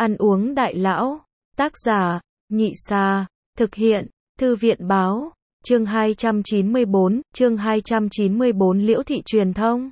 Ăn uống đại lão. Tác giả, Nhị Sa. Thực hiện, Thư viện báo. Chương 294, Liễu thị truyền thông.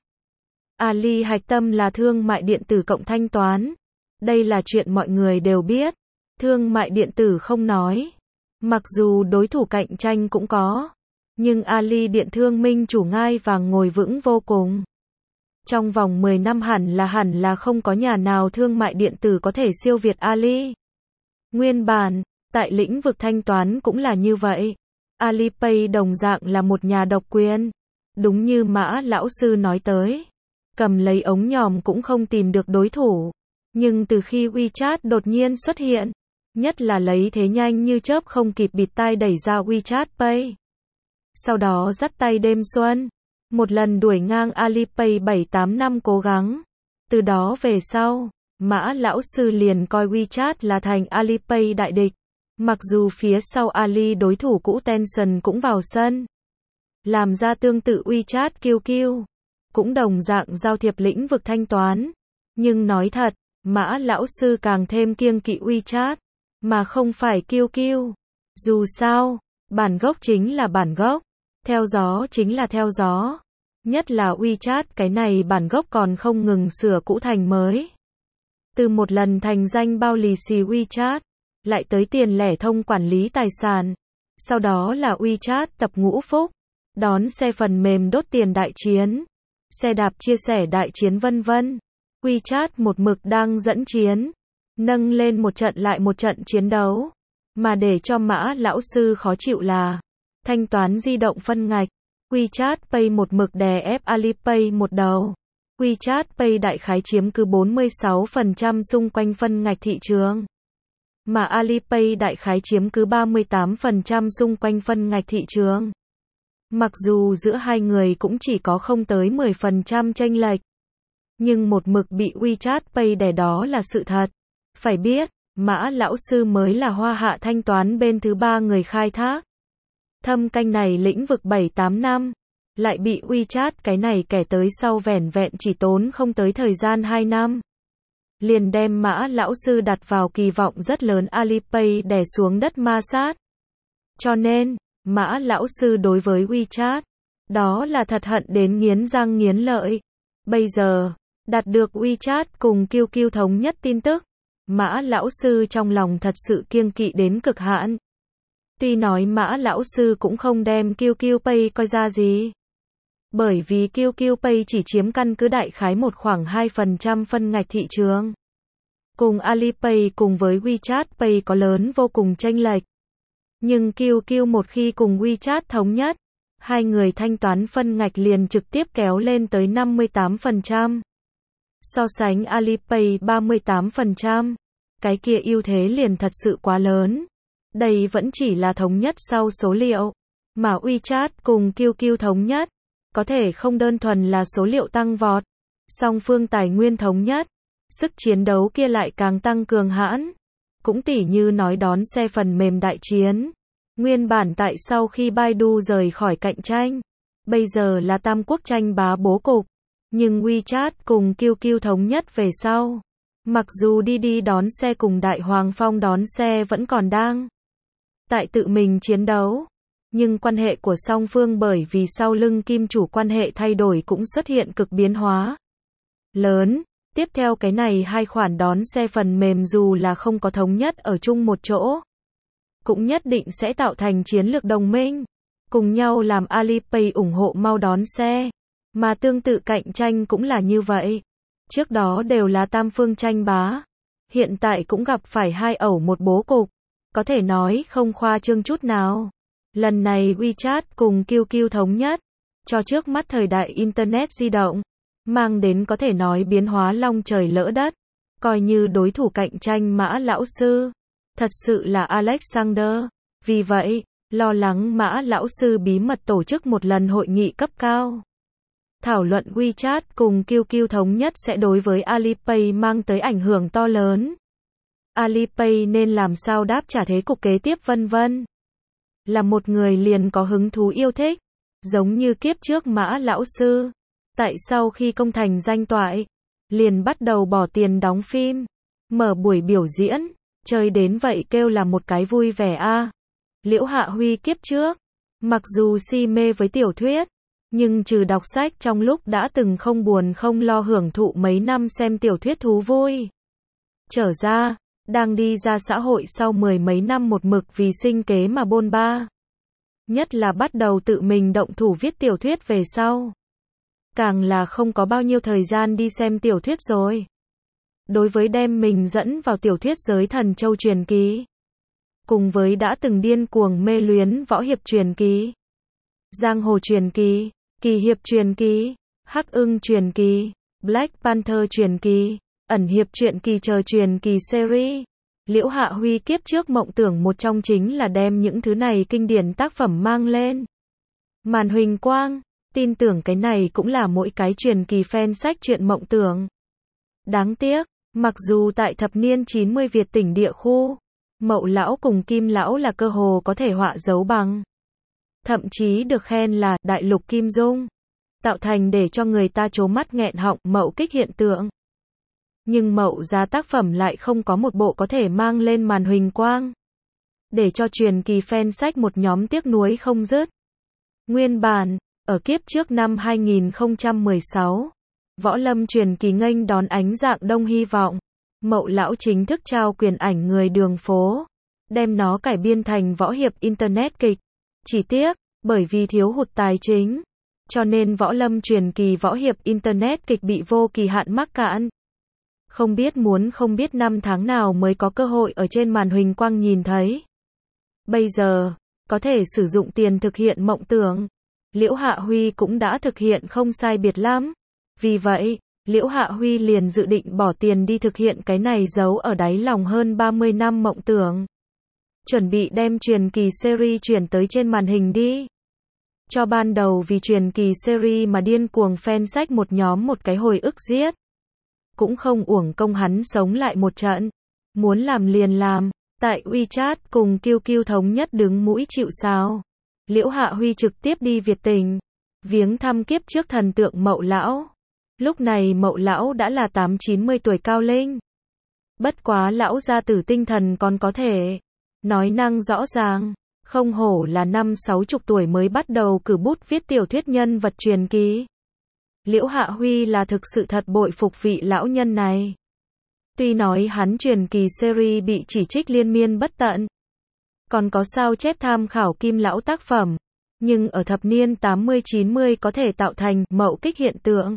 Ali hạch tâm là thương mại điện tử cộng thanh toán. Đây là chuyện mọi người đều biết. Thương mại điện tử không nói. Mặc dù đối thủ cạnh tranh cũng có. Nhưng Ali Điện Thương minh chủ ngai vàng ngồi vững vô cùng. Trong vòng 10 năm hẳn là không có nhà nào thương mại điện tử có thể siêu việt Ali. Nguyên bản, tại lĩnh vực thanh toán cũng là như vậy. Alipay đồng dạng là một nhà độc quyền. Đúng như Mã lão sư nói tới. Cầm lấy ống nhòm cũng không tìm được đối thủ. Nhưng từ khi WeChat đột nhiên xuất hiện, nhất là lấy thế nhanh như chớp không kịp bịt tai đẩy ra WeChat Pay. Sau đó dắt tay đêm xuân, một lần đuổi ngang Alipay 7-8 năm cố gắng. Từ đó về sau, Mã lão sư liền coi WeChat là thành Alipay đại địch. Mặc dù phía sau Ali đối thủ cũ Tencent cũng vào sân, làm ra tương tự WeChat QQ, cũng đồng dạng giao thiệp lĩnh vực thanh toán. Nhưng nói thật, Mã lão sư càng thêm kiêng kỵ WeChat, mà không phải QQ. Dù sao, bản gốc chính là bản gốc, theo gió chính là theo gió. Nhất là WeChat cái này bản gốc còn không ngừng sửa cũ thành mới. Từ một lần thành danh bao lì xì WeChat, lại tới tiền lẻ thông quản lý tài sản. Sau đó là WeChat tập ngũ phúc, đón xe phần mềm đốt tiền đại chiến, xe đạp chia sẻ đại chiến vân vân. WeChat một mực đang dẫn chiến, nâng lên một trận lại một trận chiến đấu. Mà để cho Mã lão sư khó chịu là thanh toán di động phân ngạch. WeChat Pay một mực đè ép Alipay một đầu. WeChat Pay đại khái chiếm cứ 46% xung quanh phân ngạch thị trường. Mà Alipay đại khái chiếm cứ 38% xung quanh phân ngạch thị trường. Mặc dù giữa hai người cũng chỉ có không tới 10% chênh lệch. Nhưng một mực bị WeChat Pay đè đó là sự thật. Phải biết, Mã lão sư mới là hoa hạ thanh toán bên thứ ba người khai thác. Thâm canh này lĩnh vực 7-8 năm, lại bị WeChat cái này kẻ tới sau vẻn vẹn chỉ tốn không tới thời gian 2 năm. Liền đem Mã lão sư đặt vào kỳ vọng rất lớn Alipay đè xuống đất ma sát. Cho nên, Mã lão sư đối với WeChat, đó là thật hận đến nghiến răng nghiến lợi. Bây giờ, đạt được WeChat cùng QQ thống nhất tin tức, Mã lão sư trong lòng thật sự kiêng kỵ đến cực hạn. Tuy nói Mã lão sư cũng không đem QQ Pay coi ra gì. Bởi vì QQ Pay chỉ chiếm căn cứ đại khái một khoảng 2% phân ngạch thị trường. Cùng Alipay cùng với WeChat Pay có lớn vô cùng chênh lệch. Nhưng QQ một khi cùng WeChat thống nhất, hai người thanh toán phân ngạch liền trực tiếp kéo lên tới 58%. So sánh Alipay 38%, cái kia ưu thế liền thật sự quá lớn. Đây vẫn chỉ là thống nhất sau số liệu, mà WeChat cùng QQ thống nhất, có thể không đơn thuần là số liệu tăng vọt, song phương tài nguyên thống nhất, sức chiến đấu kia lại càng tăng cường hãn. Cũng tỉ như nói đón xe phần mềm đại chiến, nguyên bản tại sau khi Baidu rời khỏi cạnh tranh, bây giờ là tam quốc tranh bá bố cục, nhưng WeChat cùng QQ thống nhất về sau. Mặc dù Didi đón xe cùng Đại Hoàng Phong đón xe vẫn còn đang tại tự mình chiến đấu, nhưng quan hệ của song phương bởi vì sau lưng kim chủ quan hệ thay đổi cũng xuất hiện cực biến hóa lớn. Tiếp theo cái này hai khoản đón xe phần mềm dù là không có thống nhất ở chung một chỗ, cũng nhất định sẽ tạo thành chiến lược đồng minh, cùng nhau làm Alipay ủng hộ mau đón xe, mà tương tự cạnh tranh cũng là như vậy. Trước đó đều là tam phương tranh bá, hiện tại cũng gặp phải hai ẩu một bố cục, có thể nói không khoa trương chút nào. Lần này WeChat cùng QQ thống nhất, cho trước mắt thời đại Internet di động, mang đến có thể nói biến hóa long trời lỡ đất, coi như đối thủ cạnh tranh Mã lão sư, thật sự là Alexander. Vì vậy, lo lắng Mã lão sư bí mật tổ chức một lần hội nghị cấp cao. Thảo luận WeChat cùng QQ thống nhất sẽ đối với Alipay mang tới ảnh hưởng to lớn. Alipay nên làm sao đáp trả thế cục kế tiếp vân vân. Là một người liền có hứng thú yêu thích, giống như kiếp trước Mã lão sư. Tại sau khi công thành danh toại, liền bắt đầu bỏ tiền đóng phim. Mở buổi biểu diễn, chơi đến vậy kêu là một cái vui vẻ a. Liễu Hạ Huy kiếp trước, mặc dù si mê với tiểu thuyết, nhưng trừ đọc sách trong lúc đã từng không buồn không lo hưởng thụ mấy năm xem tiểu thuyết thú vui. Trở ra, đang đi ra xã hội sau 10 mấy năm một mực vì sinh kế mà bôn ba. Nhất là bắt đầu tự mình động thủ viết tiểu thuyết về sau. Càng là không có bao nhiêu thời gian đi xem tiểu thuyết rồi. Đối với đem mình dẫn vào tiểu thuyết giới Thần Châu truyền ký, cùng với đã từng điên cuồng mê luyến võ hiệp truyền ký, giang hồ truyền ký, kỳ hiệp truyền ký, Hắc Ưng truyền ký, Black Panther truyền ký, ẩn hiệp truyện kỳ chờ truyền kỳ series. Liễu Hạ Huy kiếp trước mộng tưởng một trong chính là đem những thứ này kinh điển tác phẩm mang lên màn huỳnh quang, tin tưởng cái này cũng là mỗi cái truyền kỳ fan sách truyện mộng tưởng. Đáng tiếc, mặc dù tại thập niên 90 Việt tỉnh địa khu, Mậu lão cùng Kim lão là cơ hồ có thể họa dấu bằng, thậm chí được khen là đại lục kim dung, tạo thành để cho người ta trố mắt nghẹn họng Mậu kích hiện tượng. Nhưng Mậu ra tác phẩm lại không có một bộ có thể mang lên màn huỳnh quang, để cho truyền kỳ fan sách một nhóm tiếc nuối không dứt. Nguyên bản, ở kiếp trước năm 2016, Võ Lâm truyền kỳ nghênh đón ánh dạng đông hy vọng, Mậu lão chính thức trao quyền ảnh người đường phố, đem nó cải biên thành võ hiệp internet kịch. Chỉ tiếc, bởi vì thiếu hụt tài chính, cho nên Võ Lâm truyền kỳ võ hiệp internet kịch bị vô kỳ hạn mắc cạn. Không biết năm tháng nào mới có cơ hội ở trên màn huỳnh quang nhìn thấy. Bây giờ, có thể sử dụng tiền thực hiện mộng tưởng. Liễu Hạ Huy cũng đã thực hiện không sai biệt lắm. Vì vậy, Liễu Hạ Huy liền dự định bỏ tiền đi thực hiện cái này giấu ở đáy lòng hơn 30 năm mộng tưởng. Chuẩn bị đem truyền kỳ series chuyển tới trên màn hình đi. Cho ban đầu vì truyền kỳ series mà điên cuồng fan sách một nhóm một cái hồi ức giết. Cũng không uổng công hắn sống lại một trận. Muốn làm liền làm. Tại WeChat cùng QQ thống nhất đứng mũi chịu sào. Liễu Hạ Huy trực tiếp đi Việt tỉnh, viếng thăm kiếp trước thần tượng Mậu lão. Lúc này Mậu lão đã là 8-90 tuổi cao linh. Bất quá lão gia tử tinh thần còn có thể, nói năng rõ ràng, không hổ là 5-60 tuổi mới bắt đầu cử bút viết tiểu thuyết nhân vật truyền kỳ. Liễu Hạ Huy là thực sự thật bội phục vị lão nhân này. Tuy nói hắn truyền kỳ series bị chỉ trích liên miên bất tận, còn có sao chép tham khảo Kim lão tác phẩm, nhưng ở thập niên 80-90 có thể tạo thành Mậu kích hiện tượng.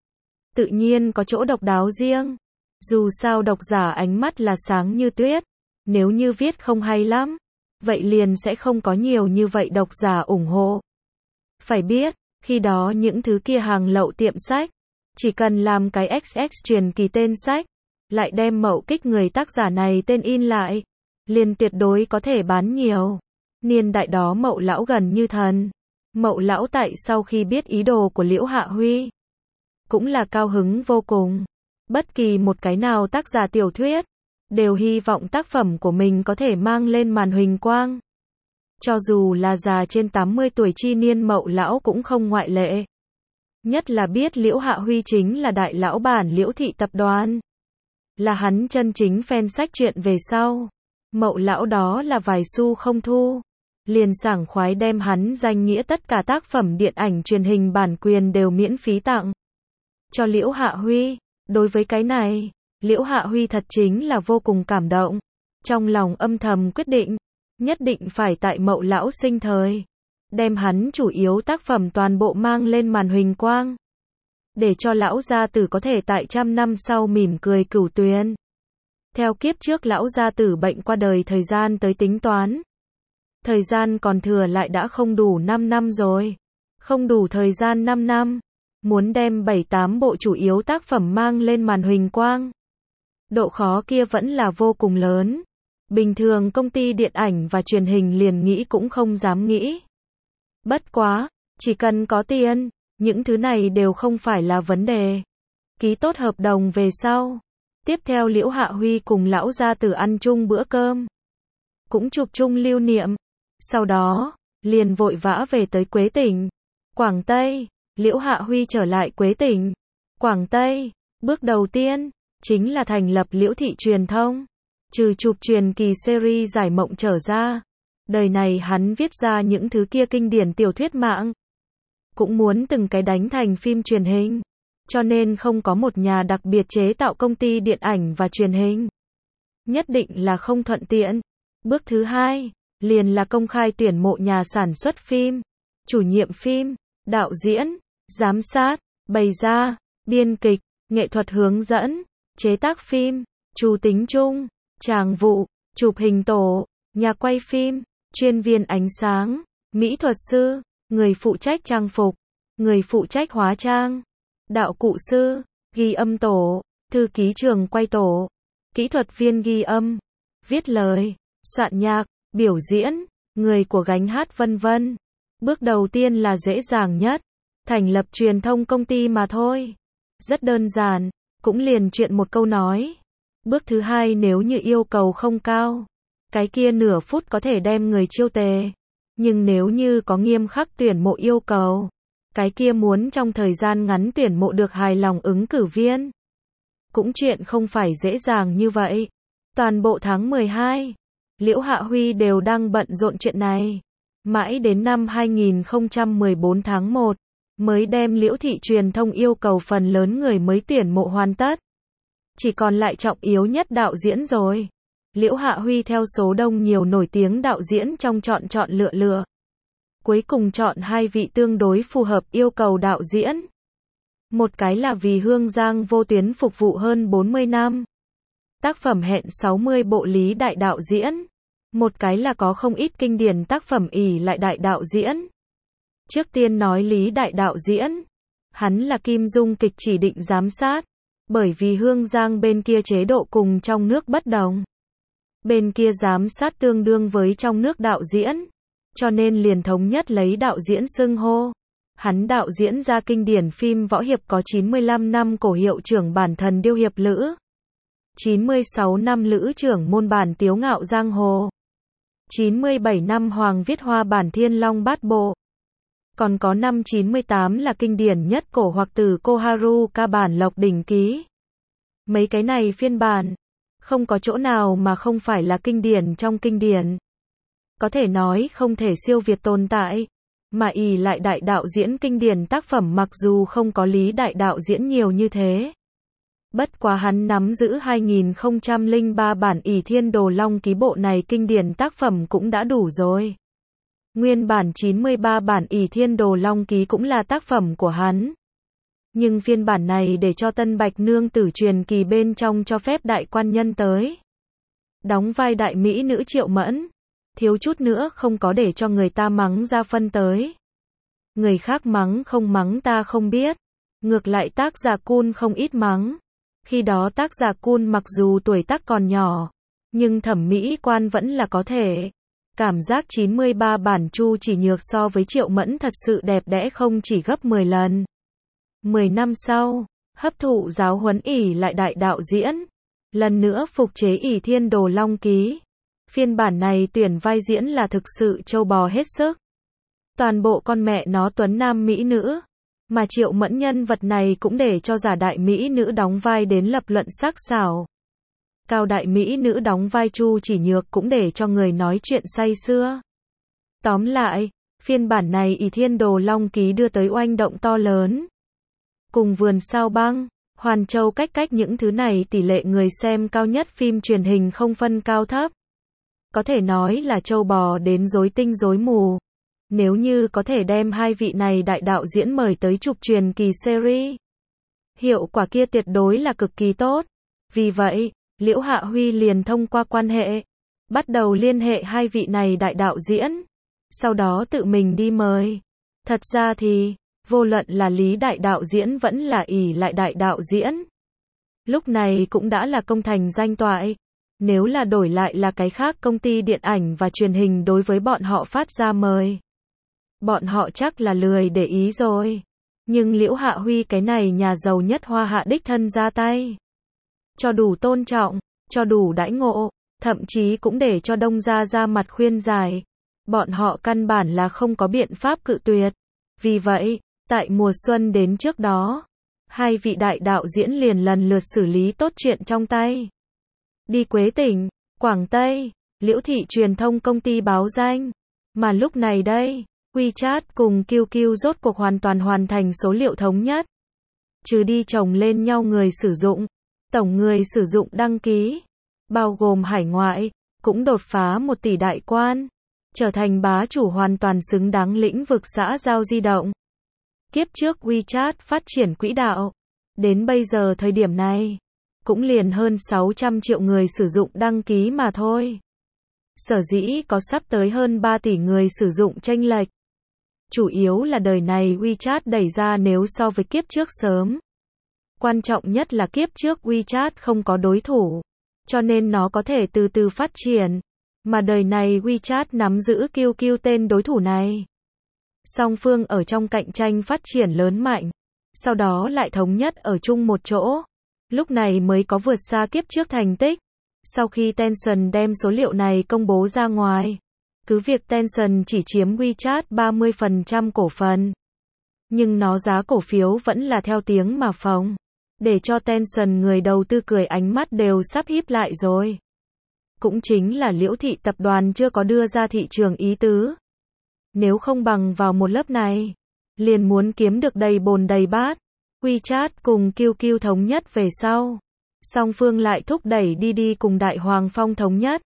Tự nhiên có chỗ độc đáo riêng. Dù sao độc giả ánh mắt là sáng như tuyết, nếu như viết không hay lắm, vậy liền sẽ không có nhiều như vậy độc giả ủng hộ. Phải biết, khi đó những thứ kia hàng lậu tiệm sách, chỉ cần làm cái XX truyền kỳ tên sách, lại đem Mậu kích người tác giả này tên in lại, liền tuyệt đối có thể bán nhiều. Niên đại đó Mậu lão gần như thần. Mậu lão tại sau khi biết ý đồ của Liễu Hạ Huy, cũng là cao hứng vô cùng. Bất kỳ một cái nào tác giả tiểu thuyết, đều hy vọng tác phẩm của mình có thể mang lên màn huỳnh quang. Cho dù là già trên 80 tuổi chi niên Mậu lão cũng không ngoại lệ. Nhất là biết Liễu Hạ Huy chính là đại lão bản Liễu thị tập đoàn. Là hắn chân chính fan sách truyện về sau. Mậu lão đó là vài xu không thu. Liền sảng khoái đem hắn danh nghĩa tất cả tác phẩm điện ảnh truyền hình bản quyền đều miễn phí tặng cho Liễu Hạ Huy. Đối với cái này, Liễu Hạ Huy thật chính là vô cùng cảm động. Trong lòng âm thầm quyết định, nhất định phải tại Mậu lão sinh thời, đem hắn chủ yếu tác phẩm toàn bộ mang lên màn huỳnh quang. Để cho lão gia tử có thể tại 100 năm sau mỉm cười cửu tuyền. Theo kiếp trước lão gia tử bệnh qua đời thời gian tới tính toán. Thời gian còn thừa lại đã không đủ 5 năm rồi. Không đủ thời gian 5 năm. Muốn đem 7-8 bộ chủ yếu tác phẩm mang lên màn huỳnh quang. Độ khó kia vẫn là vô cùng lớn. Bình thường công ty điện ảnh và truyền hình liền nghĩ cũng không dám nghĩ. Bất quá, chỉ cần có tiền, những thứ này đều không phải là vấn đề. Ký tốt hợp đồng về sau. Tiếp theo Liễu Hạ Huy cùng lão gia tử ăn chung bữa cơm. Cũng chụp chung lưu niệm. Sau đó, liền vội vã về tới Quế Tỉnh, Quảng Tây. Liễu Hạ Huy trở lại Quế Tỉnh, Quảng Tây. Bước đầu tiên, chính là thành lập Liễu Thị Truyền Thông. Trừ chụp truyền kỳ series Giải Mộng trở ra, đời này hắn viết ra những thứ kia kinh điển tiểu thuyết mạng, cũng muốn từng cái đánh thành phim truyền hình. Cho nên không có một nhà đặc biệt chế tạo công ty điện ảnh và truyền hình. Nhất định là không thuận tiện. Bước thứ hai, liền là công khai tuyển mộ nhà sản xuất phim, chủ nhiệm phim, đạo diễn, giám sát, bày ra, biên kịch, nghệ thuật hướng dẫn, chế tác phim, chủ tính chung, tràng vụ, chụp hình tổ, nhà quay phim, chuyên viên ánh sáng, mỹ thuật sư, người phụ trách trang phục, người phụ trách hóa trang, đạo cụ sư, ghi âm tổ, thư ký trường quay tổ, kỹ thuật viên ghi âm, viết lời, soạn nhạc, biểu diễn, người của gánh hát vân vân. Bước đầu tiên là dễ dàng nhất, thành lập truyền thông công ty mà thôi. Rất đơn giản, cũng liền chuyện một câu nói. Bước thứ hai nếu như yêu cầu không cao, cái kia nửa phút có thể đem người chiêu tề. Nhưng nếu như có nghiêm khắc tuyển mộ yêu cầu, cái kia muốn trong thời gian ngắn tuyển mộ được hài lòng ứng cử viên, cũng chuyện không phải dễ dàng như vậy. Toàn bộ tháng 12, Liễu Hạ Huy đều đang bận rộn chuyện này. Mãi đến năm 2014 tháng 1, mới đem Liễu Thị Truyền Thông yêu cầu phần lớn người mới tuyển mộ hoàn tất. Chỉ còn lại trọng yếu nhất đạo diễn rồi. Liễu Hạ Huy theo số đông nhiều nổi tiếng đạo diễn trong chọn lựa. Cuối cùng chọn hai vị tương đối phù hợp yêu cầu đạo diễn. Một cái là vì Hương Giang vô tuyến phục vụ hơn 40 năm. Tác phẩm hẹn 60 bộ Lý Đại đạo diễn. Một cái là có không ít kinh điển tác phẩm ỷ lại Đại đạo diễn. Trước tiên nói Lý Đại đạo diễn. Hắn là Kim Dung kịch chỉ định giám sát. Bởi vì Hương Giang bên kia chế độ cùng trong nước bất đồng. Bên kia giám sát tương đương với trong nước đạo diễn. Cho nên liền thống nhất lấy đạo diễn xưng hô. Hắn đạo diễn ra kinh điển phim võ hiệp có 95 năm Cổ Hiệu Trưởng Bản Thần Điêu Hiệp Lữ, 96 năm Lữ Trưởng Môn Bản Tiếu Ngạo Giang Hồ, 97 năm Hoàng Viết Hoa Bản Thiên Long Bát Bộ. Còn có năm 98 là kinh điển nhất cổ hoặc từ Koharu ca bản Lộc Đỉnh Ký. Mấy cái này phiên bản, không có chỗ nào mà không phải là kinh điển trong kinh điển. Có thể nói không thể siêu việt tồn tại. Mà ỷ lại Đại đạo diễn kinh điển tác phẩm mặc dù không có Lý Đại đạo diễn nhiều như thế. Bất quá hắn nắm giữ 2003 bản ỷ Thiên Đồ Long Ký bộ này kinh điển tác phẩm cũng đã đủ rồi. Nguyên bản 93 bản ỷ Thiên Đồ Long Ký cũng là tác phẩm của hắn. Nhưng phiên bản này để cho Tân Bạch Nương Tử truyền kỳ bên trong cho phép đại quan nhân tới đóng vai đại mỹ nữ Triệu Mẫn. Thiếu chút nữa không có để cho người ta mắng ra phân tới. Người khác mắng không mắng ta không biết. Ngược lại tác giả Cun không ít mắng. Khi đó tác giả Cun mặc dù tuổi tác còn nhỏ, nhưng thẩm mỹ quan vẫn là có thể. Cảm giác 93 bản Chu Chỉ Nhược so với Triệu Mẫn thật sự đẹp đẽ không chỉ gấp 10 lần. 10 năm sau, hấp thụ giáo huấn ỷ lại Đại đạo diễn. Lần nữa phục chế ỷ Thiên Đồ Long Ký. Phiên bản này tuyển vai diễn là thực sự trâu bò hết sức. Toàn bộ con mẹ nó tuấn nam mỹ nữ. Mà Triệu Mẫn nhân vật này cũng để cho giả đại mỹ nữ đóng vai đến lập luận sắc sảo. Cao đại mỹ nữ đóng vai Chu Chỉ Nhược cũng để cho người nói chuyện say sưa. Tóm lại, phiên bản này ỷ Thiên Đồ Long Ký đưa tới oanh động to lớn. Cùng Vườn Sao Băng, Hoàn Châu cách những thứ này tỷ lệ người xem cao nhất phim truyền hình không phân cao thấp. Có thể nói là trâu bò đến rối tinh rối mù. Nếu như có thể đem hai vị này đại đạo diễn mời tới chụp truyền kỳ series, hiệu quả kia tuyệt đối là cực kỳ tốt. Vì vậy, Liễu Hạ Huy liền thông qua quan hệ, bắt đầu liên hệ hai vị này đại đạo diễn. Sau đó tự mình đi mời. Thật ra thì, vô luận là Lý Đại đạo diễn vẫn là ỷ lại Đại đạo diễn. Lúc này cũng đã là công thành danh toại. Nếu là đổi lại là cái khác công ty điện ảnh và truyền hình đối với bọn họ phát ra mời, bọn họ chắc là lười để ý rồi. Nhưng Liễu Hạ Huy cái này nhà giàu nhất Hoa Hạ đích thân ra tay. Cho đủ tôn trọng, cho đủ đãi ngộ, thậm chí cũng để cho Đông gia ra mặt khuyên giải. Bọn họ căn bản là không có biện pháp cự tuyệt. Vì vậy, tại mùa xuân đến trước đó, Hai vị đại đạo diễn liền lần lượt xử lý tốt chuyện trong tay. Đi Quế Tỉnh, Quảng Tây, Liễu Thị truyền thông công ty báo danh. Mà lúc này đây, WeChat cùng QQ rốt cuộc hoàn toàn hoàn thành số liệu thống nhất. Trừ đi chồng lên nhau người sử dụng, tổng người sử dụng đăng ký, bao gồm hải ngoại, cũng đột phá 1 tỷ đại quan, trở thành bá chủ hoàn toàn xứng đáng lĩnh vực xã giao di động. Kiếp trước WeChat phát triển quỹ đạo, đến bây giờ thời điểm này, cũng liền hơn 600 triệu người sử dụng đăng ký mà thôi. Sở dĩ có sắp tới hơn 3 tỷ người sử dụng chênh lệch. Chủ yếu là đời này WeChat đẩy ra nếu so với kiếp trước sớm. Quan trọng nhất là kiếp trước WeChat không có đối thủ, cho nên nó có thể từ từ phát triển. Mà đời này WeChat nắm giữ QQ tên đối thủ này. Song phương ở trong cạnh tranh phát triển lớn mạnh, sau đó lại thống nhất ở chung một chỗ. Lúc này mới có vượt xa kiếp trước thành tích. Sau khi Tencent đem số liệu này công bố ra ngoài, cứ việc Tencent chỉ chiếm WeChat 30% cổ phần, nhưng nó giá cổ phiếu vẫn là theo tiếng mà phóng, để cho Tencent người đầu tư cười ánh mắt đều sắp híp lại rồi. Cũng chính là Liễu Thị tập đoàn chưa có đưa ra thị trường ý tứ. Nếu không bằng vào một lớp này, liền muốn kiếm được đầy bồn đầy bát. WeChat cùng QQ thống nhất về sau, song phương lại thúc đẩy Didi cùng Đại Hoàng Phong thống nhất.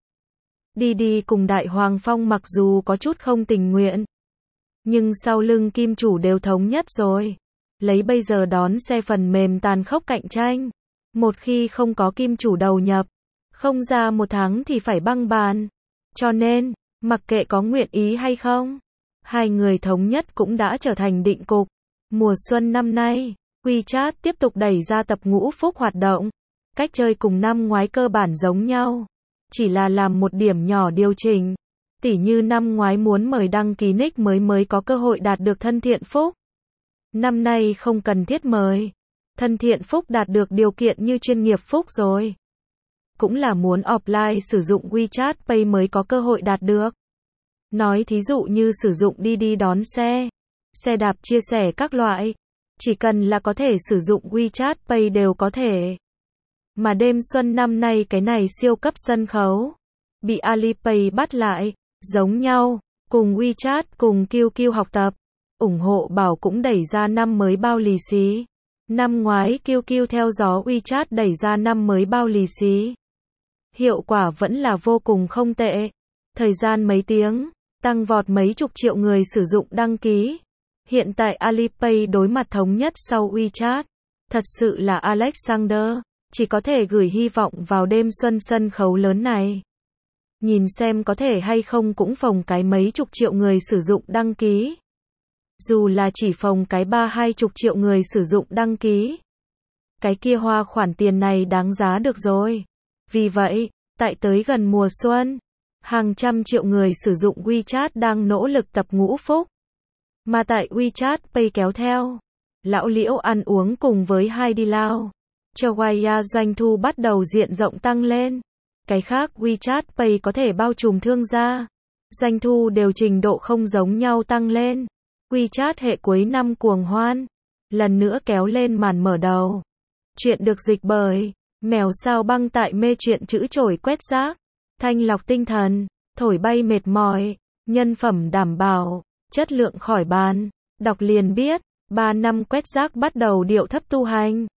Didi cùng Đại Hoàng Phong mặc dù có chút không tình nguyện, nhưng sau lưng kim chủ đều thống nhất rồi. Lấy bây giờ đón xe phần mềm tàn khốc cạnh tranh, một khi không có kim chủ đầu nhập, không ra 1 tháng thì phải băng bàn. Cho nên, mặc kệ có nguyện ý hay không, hai người thống nhất cũng đã trở thành định cục. Mùa xuân năm nay, WeChat tiếp tục đẩy ra tập Ngũ Phúc hoạt động. Cách chơi cùng năm ngoái cơ bản giống nhau, chỉ là làm một điểm nhỏ điều chỉnh. Tỉ như năm ngoái muốn mời đăng ký nick mới có cơ hội đạt được thân thiện phúc. Năm nay không cần thiết mời. Thân thiện phúc đạt được điều kiện như chuyên nghiệp phúc rồi. Cũng là muốn offline sử dụng WeChat Pay mới có cơ hội đạt được. Nói thí dụ như sử dụng Didi đón xe, xe đạp chia sẻ các loại, chỉ cần là có thể sử dụng WeChat Pay đều có thể. Mà đêm xuân năm nay cái này siêu cấp sân khấu, bị Alipay bắt lại, giống nhau, cùng WeChat cùng QQ học tập, ủng hộ bảo cũng đẩy ra năm mới bao lì xì. Năm ngoái QQ theo gió WeChat đẩy ra năm mới bao lì xì. Hiệu quả vẫn là vô cùng không tệ. Thời gian mấy tiếng, tăng vọt mấy chục triệu người sử dụng đăng ký. Hiện tại Alipay đối mặt thống nhất sau WeChat. Thật sự là Alexander, chỉ có thể gửi hy vọng vào đêm xuân sân khấu lớn này. Nhìn xem có thể hay không cũng phồng cái mấy chục triệu người sử dụng đăng ký. Dù là chỉ phồng cái 30-20 triệu người sử dụng đăng ký, cái kia hoa khoản tiền này đáng giá được rồi. Vì vậy, tại tới gần mùa xuân, hàng trăm triệu người sử dụng WeChat đang nỗ lực tập Ngũ Phúc. Mà tại WeChat Pay kéo theo, lão Liễu ăn uống cùng với Haidilao, cho Waya doanh thu bắt đầu diện rộng tăng lên. Cái khác WeChat Pay có thể bao trùm thương gia, doanh thu đều trình độ không giống nhau tăng lên. WeChat hệ cuối năm cuồng hoan, lần nữa kéo lên màn mở đầu. Chuyện được dịch bởi Mèo Sao Băng tại mê chuyện chữ chổi quét rác, thanh lọc tinh thần, thổi bay mệt mỏi, nhân phẩm đảm bảo, chất lượng khỏi bàn. Đọc liền biết, 3 năm quét rác bắt đầu điệu thấp tu hành.